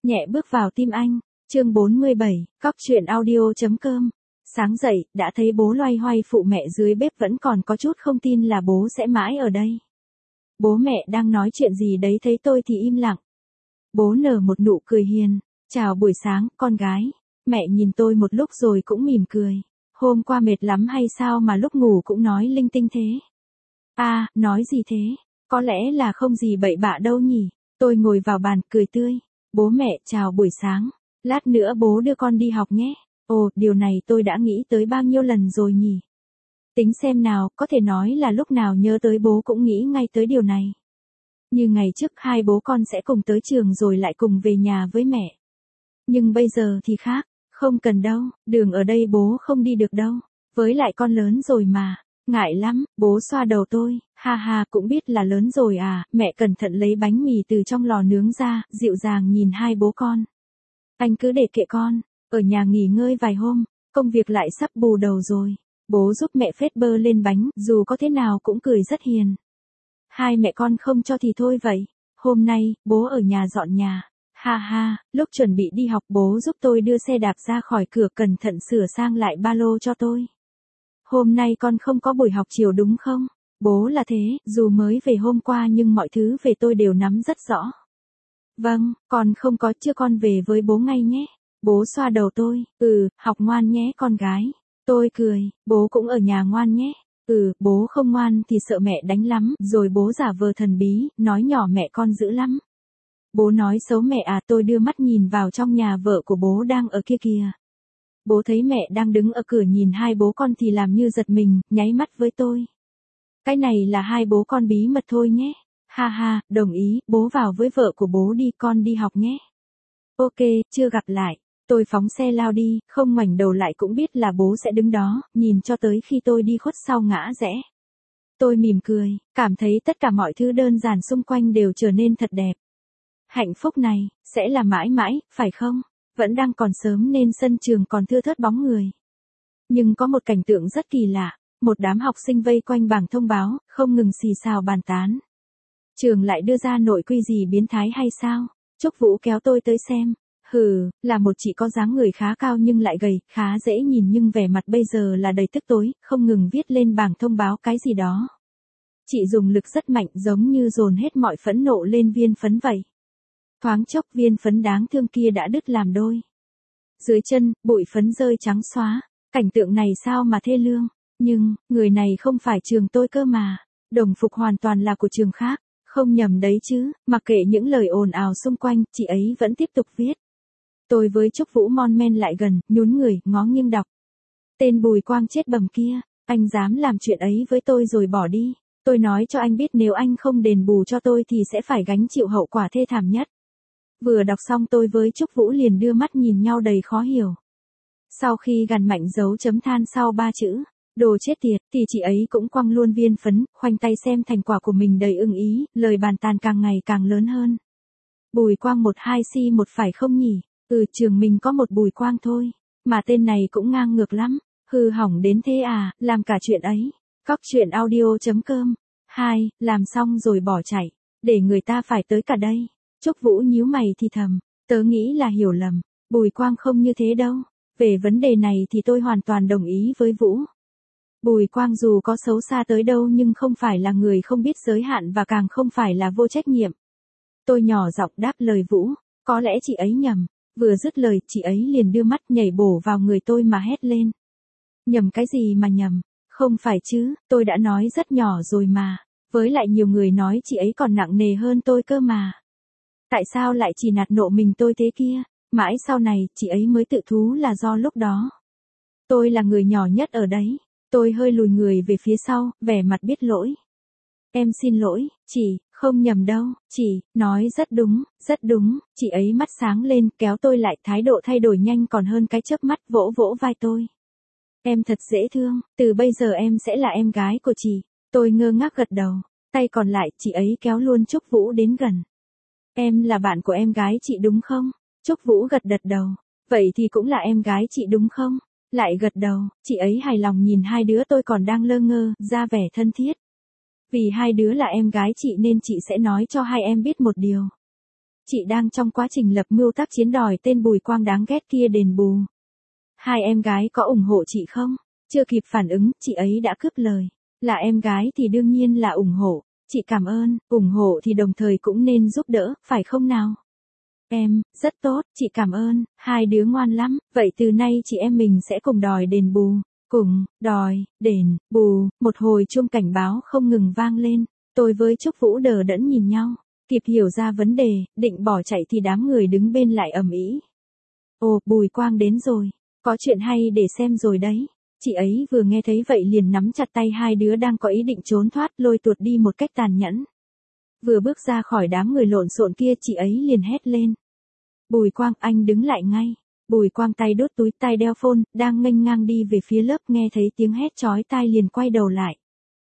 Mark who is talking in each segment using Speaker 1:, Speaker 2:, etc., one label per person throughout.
Speaker 1: nhẹ bước vào tim anh. Chương 47, Cóc truyện audio.com. Sáng dậy, đã thấy bố loay hoay phụ mẹ dưới bếp, vẫn còn có chút không tin là bố sẽ mãi ở đây. Bố mẹ đang nói chuyện gì đấy, thấy tôi thì im lặng. Bố nở một nụ cười hiền. Chào buổi sáng, con gái. Mẹ nhìn tôi một lúc rồi cũng mỉm cười. Hôm qua mệt lắm hay sao mà lúc ngủ cũng nói linh tinh thế? À, nói gì thế? Có lẽ là không gì bậy bạ đâu nhỉ? Tôi ngồi vào bàn, cười tươi. Bố mẹ, chào buổi sáng. Lát nữa bố đưa con đi học nhé. Ồ, điều này tôi đã nghĩ tới bao nhiêu lần rồi nhỉ? Tính xem nào, có thể nói là lúc nào nhớ tới bố cũng nghĩ ngay tới điều này. Như ngày trước hai bố con sẽ cùng tới trường rồi lại cùng về nhà với mẹ. Nhưng bây giờ thì khác, không cần đâu, đường ở đây bố không đi được đâu. Với lại con lớn rồi mà, ngại lắm, bố xoa đầu tôi, ha ha, cũng biết là lớn rồi à. Mẹ cẩn thận lấy bánh mì từ trong lò nướng ra, dịu dàng nhìn hai bố con. Anh cứ để kệ con, ở nhà nghỉ ngơi vài hôm, công việc lại sắp bù đầu rồi. Bố giúp mẹ phết bơ lên bánh, dù có thế nào cũng cười rất hiền. Hai mẹ con không cho thì thôi vậy. Hôm nay, bố ở nhà dọn nhà. Ha ha, lúc chuẩn bị đi học bố giúp tôi đưa xe đạp ra khỏi cửa, cẩn thận sửa sang lại ba lô cho tôi. Hôm nay con không có buổi học chiều đúng không? Bố là thế, dù mới về hôm qua nhưng mọi thứ về tôi đều nắm rất rõ. Vâng, con không có, chưa, con về với bố ngay nhé. Bố xoa đầu tôi, học ngoan nhé con gái. Tôi cười, bố cũng ở nhà ngoan nhé. Bố không ngoan thì sợ mẹ đánh lắm. Rồi bố giả vờ thần bí, nói nhỏ mẹ con dữ lắm. Bố nói xấu mẹ à? Tôi đưa mắt nhìn vào trong nhà, vợ của bố đang ở kia kìa. Bố thấy mẹ đang đứng ở cửa nhìn hai bố con thì làm như giật mình, nháy mắt với tôi. Cái này là hai bố con bí mật thôi nhé. Ha ha, đồng ý, bố vào với vợ của bố đi, con đi học nhé. Ok, chưa gặp lại. Tôi phóng xe lao đi, không ngoảnh đầu lại, cũng biết là bố sẽ đứng đó, nhìn cho tới khi tôi đi khuất sau ngã rẽ. Tôi mỉm cười, cảm thấy tất cả mọi thứ đơn giản xung quanh đều trở nên thật đẹp. Hạnh phúc này, sẽ là mãi mãi, phải không? Vẫn đang còn sớm nên sân trường còn thưa thớt bóng người. Nhưng có một cảnh tượng rất kỳ lạ, một đám học sinh vây quanh bảng thông báo, không ngừng xì xào bàn tán. Trường lại đưa ra nội quy gì biến thái hay sao? Trúc Vũ kéo tôi tới xem. Là một chị có dáng người khá cao nhưng lại gầy, khá dễ nhìn nhưng vẻ mặt bây giờ là đầy tức tối, không ngừng viết lên bảng thông báo cái gì đó. Chị dùng lực rất mạnh, giống như dồn hết mọi phẫn nộ lên viên phấn vậy. Thoáng chốc viên phấn đáng thương kia đã đứt làm đôi. Dưới chân, bụi phấn rơi trắng xóa. Cảnh tượng này sao mà thê lương. Nhưng, người này không phải trường tôi cơ mà. Đồng phục hoàn toàn là của trường khác. Không nhầm đấy chứ, mặc kệ những lời ồn ào xung quanh, chị ấy vẫn tiếp tục viết. Tôi với Trúc Vũ mon men lại gần, nhún người, ngó nghiêng đọc. Tên Bùi Quang chết bầm kia, anh dám làm chuyện ấy với tôi rồi bỏ đi. Tôi nói cho anh biết nếu anh không đền bù cho tôi thì sẽ phải gánh chịu hậu quả thê thảm nhất. Vừa đọc xong tôi với Trúc Vũ liền đưa mắt nhìn nhau đầy khó hiểu. Sau khi gằn mạnh dấu chấm than sau ba chữ, đồ chết tiệt, thì chị ấy cũng quăng luôn viên phấn, khoanh tay xem thành quả của mình đầy ưng ý, lời bàn tàn càng ngày càng lớn hơn. Bùi Quang 12C1 phải không nhỉ? Trường mình có một Bùi Quang thôi, mà tên này cũng ngang ngược lắm, hư hỏng đến thế à, làm cả chuyện ấy. Cóc truyện audio.com. 2, làm xong rồi bỏ chạy, để người ta phải tới cả đây. Trúc Vũ nhíu mày thì thầm, tớ nghĩ là hiểu lầm, Bùi Quang không như thế đâu. Về vấn đề này thì tôi hoàn toàn đồng ý với Vũ. Bùi Quang dù có xấu xa tới đâu nhưng không phải là người không biết giới hạn và càng không phải là vô trách nhiệm. Tôi nhỏ giọng đáp lời Vũ, có lẽ chị ấy nhầm. Vừa dứt lời, chị ấy liền đưa mắt nhảy bổ vào người tôi mà hét lên. Nhầm cái gì mà nhầm? Không phải chứ, tôi đã nói rất nhỏ rồi mà. Với lại nhiều người nói chị ấy còn nặng nề hơn tôi cơ mà. Tại sao lại chỉ nạt nộ mình tôi thế kia? Mãi sau này, chị ấy mới tự thú là do lúc đó. Tôi là người nhỏ nhất ở đấy. Tôi hơi lùi người về phía sau, vẻ mặt biết lỗi. Em xin lỗi, chị, không nhầm đâu, chị, nói rất đúng, chị ấy mắt sáng lên, kéo tôi lại, thái độ thay đổi nhanh còn hơn cái chớp mắt, vỗ vỗ vai tôi. Em thật dễ thương, từ bây giờ em sẽ là em gái của chị. Tôi ngơ ngác gật đầu, tay còn lại, chị ấy kéo luôn Trúc Vũ đến gần. Em là bạn của em gái chị đúng không? Trúc Vũ gật đầu. Vậy thì cũng là em gái chị đúng không? Lại gật đầu, chị ấy hài lòng nhìn hai đứa tôi còn đang lơ ngơ, ra vẻ thân thiết. Vì hai đứa là em gái chị nên chị sẽ nói cho hai em biết một điều. Chị đang trong quá trình lập mưu tác chiến đòi tên Bùi Quang đáng ghét kia đền bù. Hai em gái có ủng hộ chị không? Chưa kịp phản ứng, chị ấy đã cướp lời. Là em gái thì đương nhiên là ủng hộ. Chị cảm ơn, ủng hộ thì đồng thời cũng nên giúp đỡ, phải không nào? Em, rất tốt, chị cảm ơn, hai đứa ngoan lắm, vậy từ nay chị em mình sẽ cùng đòi đền bù. Cùng, đòi, đền, bù, một hồi chuông cảnh báo không ngừng vang lên. Tôi với Trúc Vũ đờ đẫn nhìn nhau. Kịp hiểu ra vấn đề, định bỏ chạy thì đám người đứng bên lại ầm ĩ. Ồ, Bùi Quang đến rồi. Có chuyện hay để xem rồi đấy. Chị ấy vừa nghe thấy vậy liền nắm chặt tay hai đứa đang có ý định trốn thoát, lôi tuột đi một cách tàn nhẫn. Vừa bước ra khỏi đám người lộn xộn kia, chị ấy liền hét lên. Bùi Quang, anh đứng lại ngay. Bùi Quang tay đốt túi, tay đeo phone, đang nghênh ngang đi về phía lớp, nghe thấy tiếng hét chói tai liền quay đầu lại.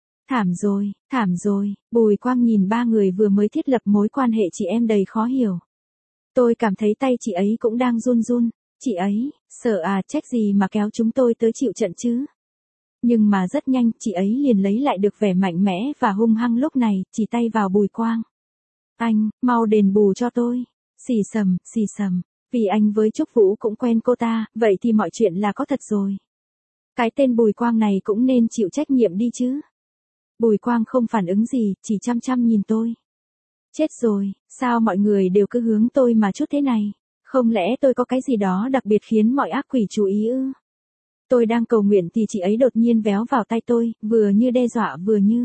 Speaker 1: Thảm rồi, Bùi Quang nhìn ba người vừa mới thiết lập mối quan hệ chị em đầy khó hiểu. Tôi cảm thấy tay chị ấy cũng đang run run. Chị ấy, sợ à, trách gì mà kéo chúng tôi tới chịu trận chứ. Nhưng mà rất nhanh, chị ấy liền lấy lại được vẻ mạnh mẽ và hung hăng lúc này, chỉ tay vào Bùi Quang. Anh, mau đền bù cho tôi. Xì xầm, vì anh với Trúc Vũ cũng quen cô ta, vậy thì mọi chuyện là có thật rồi. Cái tên Bùi Quang này cũng nên chịu trách nhiệm đi chứ. Bùi Quang không phản ứng gì, chỉ chăm chăm nhìn tôi. Chết rồi, sao mọi người đều cứ hướng tôi mà chút thế này? Không lẽ tôi có cái gì đó đặc biệt khiến mọi ác quỷ chú ý ư? Tôi đang cầu nguyện thì chị ấy đột nhiên véo vào tay tôi, vừa như đe dọa vừa như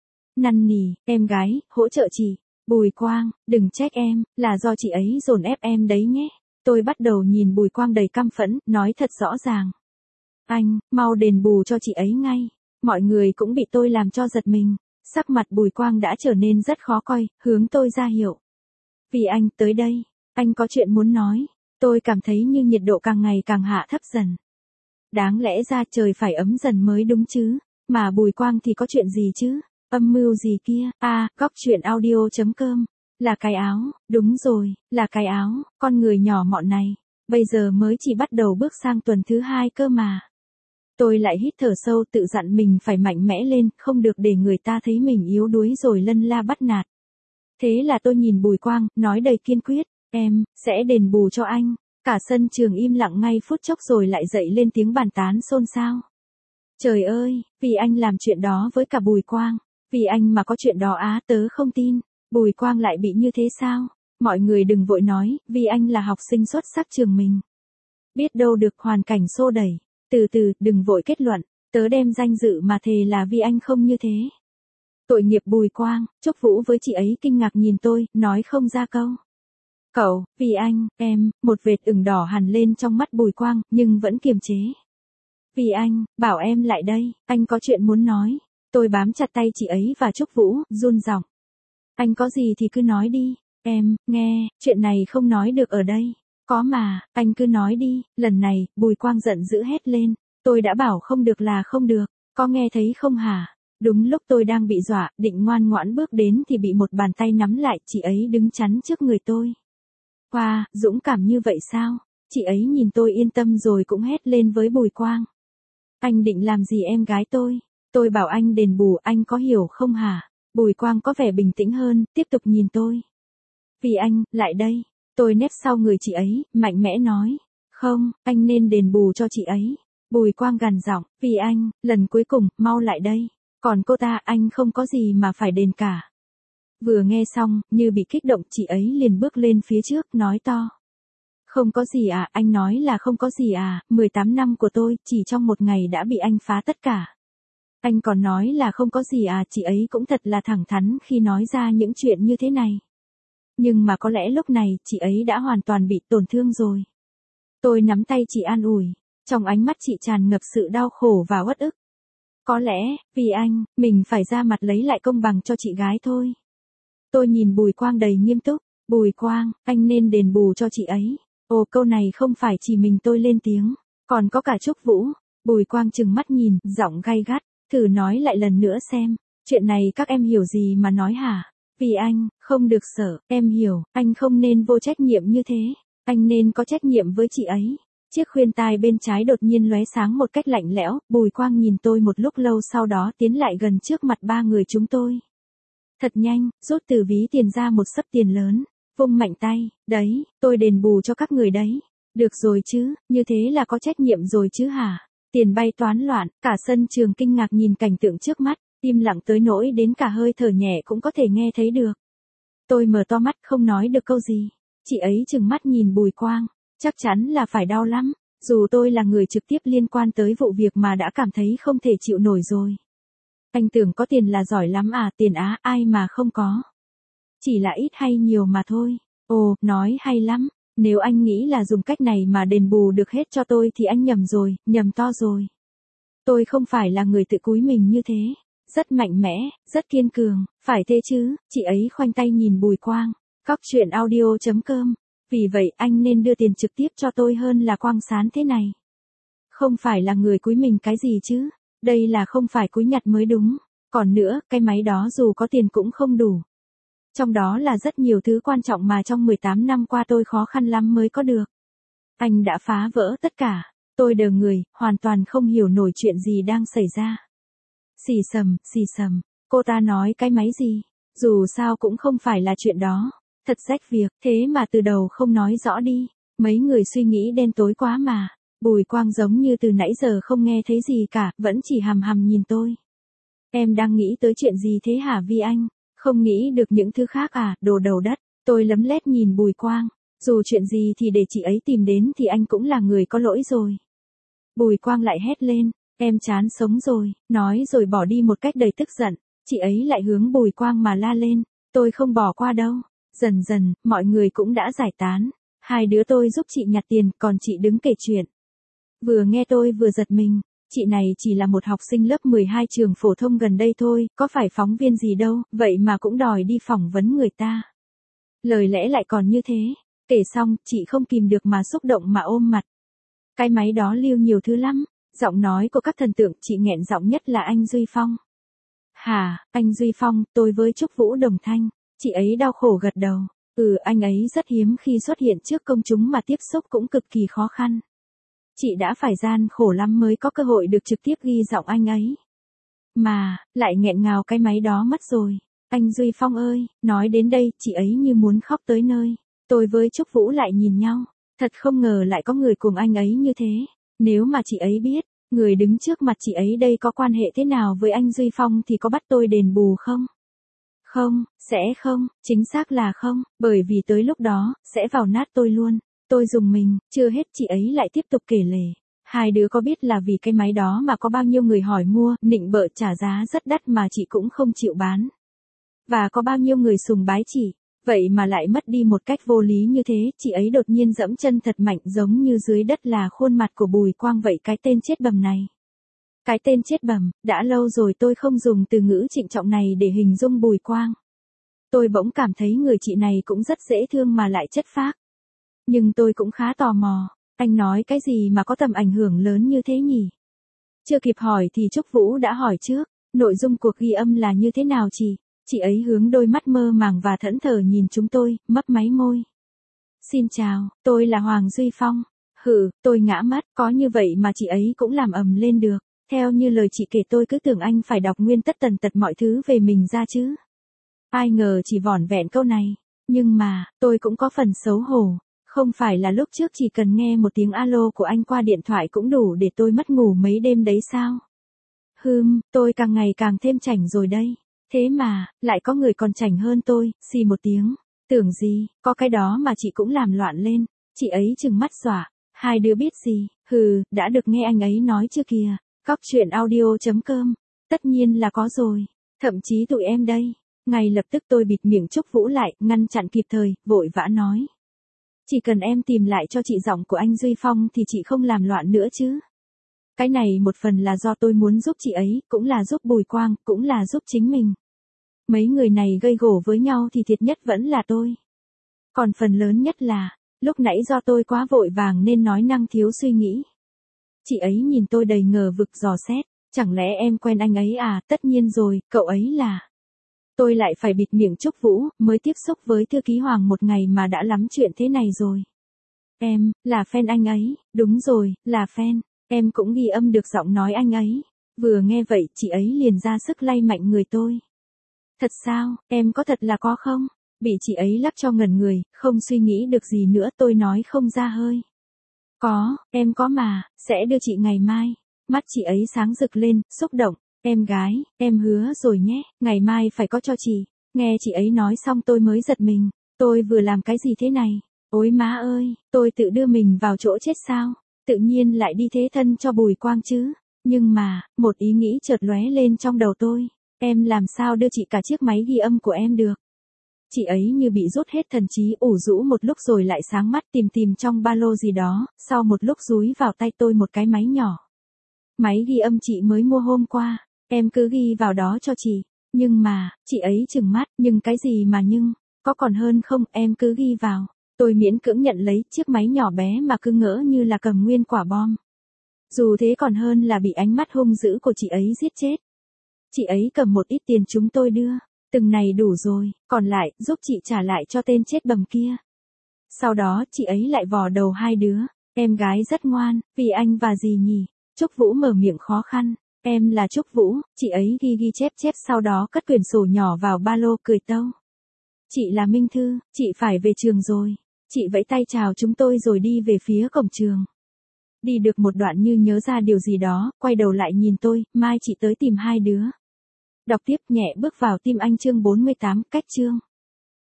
Speaker 1: năn nỉ, em gái, hỗ trợ chị. Bùi Quang, đừng trách em, là do chị ấy dồn ép em đấy nhé. Tôi bắt đầu nhìn Bùi Quang đầy căm phẫn, nói thật rõ ràng. Anh, mau đền bù cho chị ấy ngay. Mọi người cũng bị tôi làm cho giật mình. Sắc mặt Bùi Quang đã trở nên rất khó coi, hướng tôi ra hiệu. Vì anh, tới đây. Anh có chuyện muốn nói. Tôi cảm thấy như nhiệt độ càng ngày càng hạ thấp dần. Đáng lẽ ra trời phải ấm dần mới đúng chứ. Mà Bùi Quang thì có chuyện gì chứ? Âm mưu gì kia? À, góc truyện audio.com. Là cái áo, đúng rồi, là cái áo, con người nhỏ mọn này. Bây giờ mới chỉ bắt đầu bước sang tuần thứ 2 cơ mà. Tôi lại hít thở sâu, tự dặn mình phải mạnh mẽ lên, không được để người ta thấy mình yếu đuối rồi lân la bắt nạt. Thế là tôi nhìn Bùi Quang, nói đầy kiên quyết, em, sẽ đền bù cho anh. Cả sân trường im lặng ngay phút chốc rồi lại dậy lên tiếng bàn tán xôn xao. Trời ơi, vì anh làm chuyện đó với cả Bùi Quang. Vì anh mà có chuyện đó á, tớ không tin. Bùi Quang lại bị như thế sao? Mọi người đừng vội nói, vì anh là học sinh xuất sắc trường mình. Biết đâu được hoàn cảnh xô đẩy. Từ từ, đừng vội kết luận. Tớ đem danh dự mà thề là vì anh không như thế. Tội nghiệp Bùi Quang. Trúc Vũ với chị ấy kinh ngạc nhìn tôi, nói không ra câu. Cậu, vì anh, em, một vệt ửng đỏ hằn lên trong mắt Bùi Quang, nhưng vẫn kiềm chế. Vì anh, bảo em lại đây, anh có chuyện muốn nói. Tôi bám chặt tay chị ấy và Trúc Vũ, run giọng. Anh có gì thì cứ nói đi. Em, nghe, chuyện này không nói được ở đây. Có mà, anh cứ nói đi. Lần này, Bùi Quang giận dữ hét lên. Tôi đã bảo không được là không được. Có nghe thấy không hả? Đúng lúc tôi đang bị dọa, định ngoan ngoãn bước đến thì bị một bàn tay nắm lại, chị ấy đứng chắn trước người tôi. Wow, dũng cảm như vậy sao? Chị ấy nhìn tôi yên tâm rồi cũng hét lên với Bùi Quang. Anh định làm gì em gái tôi? Tôi bảo anh đền bù, anh có hiểu không hả? Bùi Quang có vẻ bình tĩnh hơn, tiếp tục nhìn tôi. Vì anh, lại đây. Tôi nép sau người chị ấy, mạnh mẽ nói. Không, anh nên đền bù cho chị ấy. Bùi Quang gằn giọng, vì anh, lần cuối cùng, mau lại đây. Còn cô ta, anh không có gì mà phải đền cả. Vừa nghe xong, như bị kích động, chị ấy liền bước lên phía trước, nói to. Không có gì à, anh nói là không có gì à, 18 năm của tôi, chỉ trong một ngày đã bị anh phá tất cả. Anh còn nói là không có gì à, chị ấy cũng thật là thẳng thắn khi nói ra những chuyện như thế này. Nhưng mà có lẽ lúc này, chị ấy đã hoàn toàn bị tổn thương rồi. Tôi nắm tay chị an ủi, trong ánh mắt chị tràn ngập sự đau khổ và uất ức. Có lẽ, vì anh, mình phải ra mặt lấy lại công bằng cho chị gái thôi. Tôi nhìn Bùi Quang đầy nghiêm túc, Bùi Quang, anh nên đền bù cho chị ấy. Ồ, câu này không phải chỉ mình tôi lên tiếng, còn có cả Trúc Vũ. Bùi Quang trừng mắt nhìn, giọng gay gắt, thử nói lại lần nữa xem, chuyện này các em hiểu gì mà nói hả? Vì anh, không được sợ, em hiểu, anh không nên vô trách nhiệm như thế, anh nên có trách nhiệm với chị ấy. Chiếc khuyên tai bên trái đột nhiên lóe sáng một cách lạnh lẽo, Bùi Quang nhìn tôi một lúc lâu sau đó tiến lại gần trước mặt ba người chúng tôi. Thật nhanh, rút từ ví tiền ra một xấp tiền lớn. vung mạnh tay, đấy, tôi đền bù cho các người đấy. Được rồi chứ, như thế là có trách nhiệm rồi chứ hả? Tiền bay toán loạn, cả sân trường kinh ngạc nhìn cảnh tượng trước mắt, im lặng tới nỗi đến cả hơi thở nhẹ cũng có thể nghe thấy được. Tôi mở to mắt không nói được câu gì. Chị ấy trừng mắt nhìn Bùi Quang, chắc chắn là phải đau lắm, dù tôi là người trực tiếp liên quan tới vụ việc mà đã cảm thấy không thể chịu nổi rồi. Anh tưởng có tiền là giỏi lắm à, tiền á, ai mà không có. Chỉ là ít hay nhiều mà thôi. Ồ, nói hay lắm, nếu anh nghĩ là dùng cách này mà đền bù được hết cho tôi thì anh nhầm rồi, nhầm to rồi. Tôi không phải là người tự cúi mình như thế. Rất mạnh mẽ, rất kiên cường, phải thế chứ, chị ấy khoanh tay nhìn Bùi Quang. Cóc truyện audio.com. Vì vậy anh nên đưa tiền trực tiếp cho tôi hơn là quăng sán thế này. Không phải là người cúi mình cái gì chứ, đây là không phải cúi nhặt mới đúng. Còn nữa, cái máy đó dù có tiền cũng không đủ. Trong đó là rất nhiều thứ quan trọng mà trong 18 năm qua tôi khó khăn lắm mới có được. Anh đã phá vỡ tất cả, tôi đờ người, hoàn toàn không hiểu nổi chuyện gì đang xảy ra. Xì sầm, cô ta nói cái máy gì, dù sao cũng không phải là chuyện đó, thật rách việc, thế mà từ đầu không nói rõ đi, mấy người suy nghĩ đen tối quá mà. Bùi Quang giống như từ nãy giờ không nghe thấy gì cả, vẫn chỉ hằm hằm nhìn tôi. Em đang nghĩ tới chuyện gì thế hả Vi Anh, không nghĩ được những thứ khác à, đồ đầu đất, tôi lấm lét nhìn Bùi Quang, dù chuyện gì thì để chị ấy tìm đến thì anh cũng là người có lỗi rồi. Bùi Quang lại hét lên. Em chán sống rồi, nói rồi bỏ đi một cách đầy tức giận, chị ấy lại hướng Bùi Quang mà la lên, tôi không bỏ qua đâu. Dần dần, mọi người cũng đã giải tán, hai đứa tôi giúp chị nhặt tiền, còn chị đứng kể chuyện. Vừa nghe tôi vừa giật mình, chị này chỉ là một học sinh lớp 12 trường phổ thông gần đây thôi, có phải phóng viên gì đâu, vậy mà cũng đòi đi phỏng vấn người ta. Lời lẽ lại còn như thế, kể xong, chị không kìm được mà xúc động mà ôm mặt. Cái máy đó lưu nhiều thứ lắm. Giọng nói của các thần tượng chị nghẹn giọng nhất là anh Duy Phong. Hả, anh Duy Phong, tôi với Trúc Vũ đồng thanh. Chị ấy đau khổ gật đầu. Anh ấy rất hiếm khi xuất hiện trước công chúng mà tiếp xúc cũng cực kỳ khó khăn. Chị đã phải gian khổ lắm mới có cơ hội được trực tiếp ghi giọng anh ấy. Mà, lại nghẹn ngào cái máy đó mất rồi. Anh Duy Phong ơi, nói đến đây chị ấy như muốn khóc tới nơi. Tôi với Trúc Vũ lại nhìn nhau. Thật không ngờ lại có người cùng anh ấy như thế. Nếu mà chị ấy biết, người đứng trước mặt chị ấy đây có quan hệ thế nào với anh Duy Phong thì có bắt tôi đền bù không? Không, sẽ không, chính xác là không, bởi vì tới lúc đó, sẽ vào nát tôi luôn. Tôi dùng mình, chưa hết chị ấy lại tiếp tục kể lể. Hai đứa có biết là vì cái máy đó mà có bao nhiêu người hỏi mua, nịnh bợ trả giá rất đắt mà chị cũng không chịu bán. Và có bao nhiêu người sùng bái chị. Vậy mà lại mất đi một cách vô lý như thế, chị ấy đột nhiên dẫm chân thật mạnh giống như dưới đất là khuôn mặt của Bùi Quang vậy cái tên chết bầm này. Cái tên chết bầm, đã lâu rồi tôi không dùng từ ngữ trịnh trọng này để hình dung Bùi Quang. Tôi bỗng cảm thấy người chị này cũng rất dễ thương mà lại chất phác. Nhưng tôi cũng khá tò mò, anh nói cái gì mà có tầm ảnh hưởng lớn như thế nhỉ? Chưa kịp hỏi thì Trúc Vũ đã hỏi trước, nội dung cuộc ghi âm là như thế nào chị? Chị ấy hướng đôi mắt mơ màng và thẫn thờ nhìn chúng tôi, mấp máy môi. Xin chào, tôi là Hoàng Duy Phong. Tôi ngã mất, có như vậy mà chị ấy cũng làm ầm lên được. Theo như lời chị kể tôi cứ tưởng anh phải đọc nguyên tất tần tật mọi thứ về mình ra chứ. Ai ngờ chỉ vỏn vẹn câu này. Nhưng mà, tôi cũng có phần xấu hổ. Không phải là lúc trước chỉ cần nghe một tiếng alo của anh qua điện thoại cũng đủ để tôi mất ngủ mấy đêm đấy sao? Tôi càng ngày càng thêm chảnh rồi đây. Thế mà, lại có người còn chảnh hơn tôi, xì một tiếng. Tưởng gì, có cái đó mà chị cũng làm loạn lên. Chị ấy trừng mắt dọa. Hai đứa biết gì, đã được nghe anh ấy nói chưa kìa. Cóc truyện audio.com. Tất nhiên là có rồi. Thậm chí tụi em đây. Ngay lập tức tôi bịt miệng Trúc Vũ lại, ngăn chặn kịp thời, vội vã nói. Chỉ cần em tìm lại cho chị giọng của anh Duy Phong thì chị không làm loạn nữa chứ. Cái này một phần là do tôi muốn giúp chị ấy, cũng là giúp Bùi Quang, cũng là giúp chính mình. Mấy người này gây gổ với nhau thì thiệt nhất vẫn là tôi. Còn phần lớn nhất là, lúc nãy do tôi quá vội vàng nên nói năng thiếu suy nghĩ. Chị ấy nhìn tôi đầy ngờ vực dò xét, chẳng lẽ em quen anh ấy à, tất nhiên rồi, cậu ấy là. Tôi lại phải bịt miệng Trúc Vũ, mới tiếp xúc với thư ký Hoàng một ngày mà đã lắm chuyện thế này rồi. Em, là fan anh ấy, đúng rồi, là fan, em cũng ghi âm được giọng nói anh ấy. Vừa nghe vậy chị ấy liền ra sức lay mạnh người tôi. Thật sao, em có thật là có không? Bị chị ấy lắc cho ngẩn người, không suy nghĩ được gì nữa tôi nói không ra hơi. Có, em có mà, sẽ đưa chị ngày mai. Mắt chị ấy sáng rực lên, xúc động. Em gái, em hứa rồi nhé, ngày mai phải có cho chị. Nghe chị ấy nói xong tôi mới giật mình. Tôi vừa làm cái gì thế này? Ôi má ơi, tôi tự đưa mình vào chỗ chết sao? Tự nhiên lại đi thế thân cho Bùi Quang chứ. Nhưng mà, một ý nghĩ chợt lóe lên trong đầu tôi. Em làm sao đưa chị cả chiếc máy ghi âm của em được? Chị ấy như bị rút hết thần trí, ủ rũ một lúc rồi lại sáng mắt tìm tìm trong ba lô gì đó, sau một lúc dúi vào tay tôi một cái máy nhỏ. Máy ghi âm chị mới mua hôm qua, em cứ ghi vào đó cho chị. Nhưng mà, chị ấy trừng mắt, nhưng cái gì mà nhưng, có còn hơn không, em cứ ghi vào. Tôi miễn cưỡng nhận lấy chiếc máy nhỏ bé mà cứ ngỡ như là cầm nguyên quả bom. Dù thế còn hơn là bị ánh mắt hung dữ của chị ấy giết chết. Chị ấy cầm một ít tiền chúng tôi đưa. Từng này đủ rồi, còn lại, giúp chị trả lại cho tên chết bầm kia. Sau đó, chị ấy lại vò đầu hai đứa. Em gái rất ngoan, vì anh và gì nhỉ? Trúc Vũ mở miệng khó khăn. Em là Trúc Vũ, chị ấy ghi ghi chép chép sau đó cất quyển sổ nhỏ vào ba lô cười tâu. Chị là Minh Thư, chị phải về trường rồi. Chị vẫy tay chào chúng tôi rồi đi về phía cổng trường. Đi được một đoạn như nhớ ra điều gì đó, quay đầu lại nhìn tôi, mai chị tới tìm hai đứa. Đọc tiếp nhẹ bước vào tim anh chương 48, cách chương.